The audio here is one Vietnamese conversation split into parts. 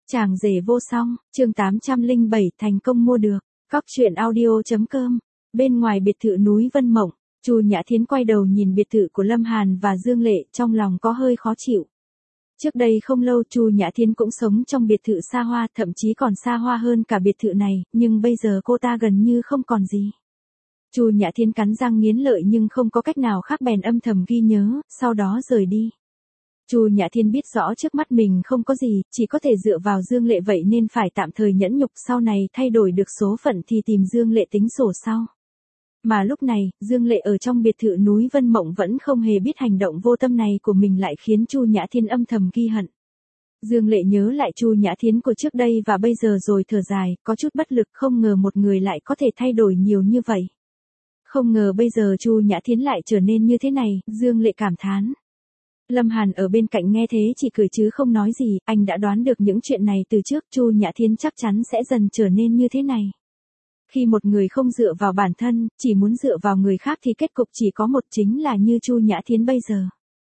Chàng rể vô song, chương 807 thành công mua được. Cóc truyện audio.com. Bên ngoài biệt thự núi Vân Mộng, Chu Nhã Thiến quay đầu nhìn biệt thự của Lâm Hàn và Dương Lệ, trong lòng có hơi khó chịu. Trước đây không lâu Chu Nhã Thiến cũng sống trong biệt thự xa hoa, thậm chí còn xa hoa hơn cả biệt thự này, nhưng bây giờ cô ta gần như không còn gì. Chu Nhã Thiến cắn răng nghiến lợi nhưng không có cách nào khác bèn âm thầm ghi nhớ, sau đó rời đi. Chu Nhã Thiến biết rõ trước mắt mình không có gì, chỉ có thể dựa vào Dương Lệ, vậy nên phải tạm thời nhẫn nhục, sau này thay đổi được số phận thì tìm Dương Lệ tính sổ sau. Mà lúc này, Dương Lệ ở trong biệt thự núi Vân Mộng vẫn không hề biết hành động vô tâm này của mình lại khiến Chu Nhã Thiến âm thầm ghi hận. Dương Lệ nhớ lại Chu Nhã Thiến của trước đây và bây giờ rồi thở dài, có chút bất lực, không ngờ một người lại có thể thay đổi nhiều như vậy. Không ngờ bây giờ Chu Nhã Thiến lại trở nên như thế này, Dương Lệ cảm thán. Lâm Hàn ở bên cạnh nghe thế chỉ cười chứ không nói gì, anh đã đoán được những chuyện này từ trước, Chu Nhã Thiến chắc chắn sẽ dần trở nên như thế này. Khi một người không dựa vào bản thân, chỉ muốn dựa vào người khác thì kết cục chỉ có một, chính là như Chu Nhã Thiến bây giờ.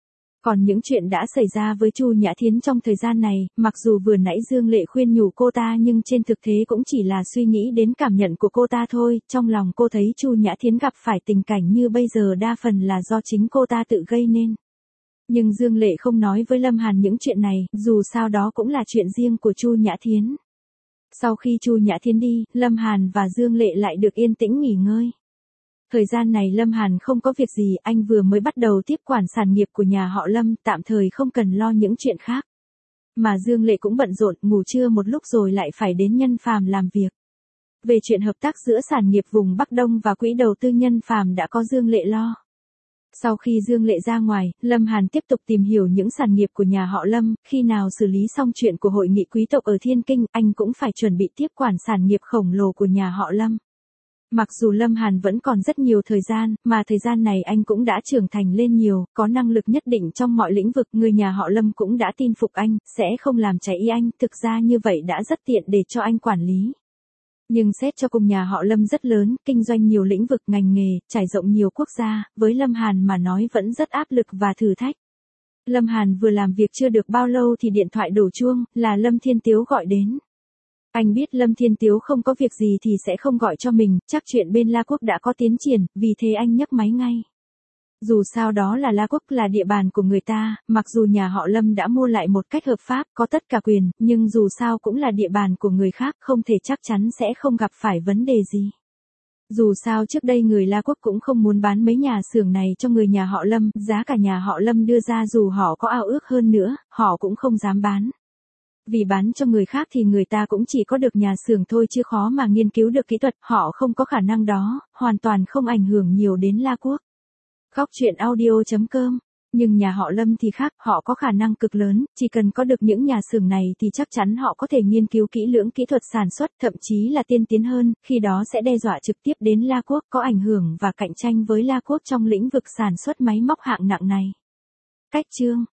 Còn những chuyện đã xảy ra với Chu Nhã Thiến trong thời gian này, mặc dù vừa nãy Dương Lệ khuyên nhủ cô ta nhưng trên thực tế cũng chỉ là suy nghĩ đến cảm nhận của cô ta thôi, trong lòng cô thấy Chu Nhã Thiến gặp phải tình cảnh như bây giờ đa phần là do chính cô ta tự gây nên. Nhưng Dương Lệ không nói với Lâm Hàn những chuyện này, dù sao đó cũng là chuyện riêng của Chu Nhã Thiến. Sau khi Chu Nhã Thiến đi, Lâm Hàn và Dương Lệ lại được yên tĩnh nghỉ ngơi. Thời gian này Lâm Hàn không có việc gì, anh vừa mới bắt đầu tiếp quản sản nghiệp của nhà họ Lâm, tạm thời không cần lo những chuyện khác. Mà Dương Lệ cũng bận rộn, ngủ trưa một lúc rồi lại phải đến Nhân Phàm làm việc. Về chuyện hợp tác giữa sản nghiệp vùng Bắc Đông và quỹ đầu tư Nhân Phàm đã có Dương Lệ lo. Sau khi Dương Lệ ra ngoài, Lâm Hàn tiếp tục tìm hiểu những sản nghiệp của nhà họ Lâm, khi nào xử lý xong chuyện của hội nghị quý tộc ở Thiên Kinh, anh cũng phải chuẩn bị tiếp quản sản nghiệp khổng lồ của nhà họ Lâm. Mặc dù Lâm Hàn vẫn còn rất nhiều thời gian, mà thời gian này anh cũng đã trưởng thành lên nhiều, có năng lực nhất định trong mọi lĩnh vực, người nhà họ Lâm cũng đã tin phục anh, sẽ không làm trái ý anh, thực ra như vậy đã rất tiện để cho anh quản lý. Nhưng xét cho cùng nhà họ Lâm rất lớn, kinh doanh nhiều lĩnh vực ngành nghề, trải rộng nhiều quốc gia, với Lâm Hàn mà nói vẫn rất áp lực và thử thách. Lâm Hàn vừa làm việc chưa được bao lâu thì điện thoại đổ chuông, là Lâm Thiên Tiếu gọi đến. Anh biết Lâm Thiên Tiếu không có việc gì thì sẽ không gọi cho mình, chắc chuyện bên La Quốc đã có tiến triển, vì thế anh nhấc máy ngay. Dù sao đó là La Quốc, là địa bàn của người ta, mặc dù nhà họ Lâm đã mua lại một cách hợp pháp, có tất cả quyền, nhưng dù sao cũng là địa bàn của người khác, không thể chắc chắn sẽ không gặp phải vấn đề gì. Dù sao trước đây người La Quốc cũng không muốn bán mấy nhà xưởng này cho người nhà họ Lâm, giá cả nhà họ Lâm đưa ra dù họ có ao ước hơn nữa, họ cũng không dám bán. Vì bán cho người khác thì người ta cũng chỉ có được nhà xưởng thôi chứ khó mà nghiên cứu được kỹ thuật, họ không có khả năng đó, hoàn toàn không ảnh hưởng nhiều đến La Quốc. Cóc truyện audio.com. Nhưng nhà họ Lâm thì khác, họ có khả năng cực lớn, chỉ cần có được những nhà xưởng này thì chắc chắn họ có thể nghiên cứu kỹ lưỡng kỹ thuật sản xuất, thậm chí là tiên tiến hơn, khi đó sẽ đe dọa trực tiếp đến La Quốc, có ảnh hưởng và cạnh tranh với La Quốc trong lĩnh vực sản xuất máy móc hạng nặng này. Cách chương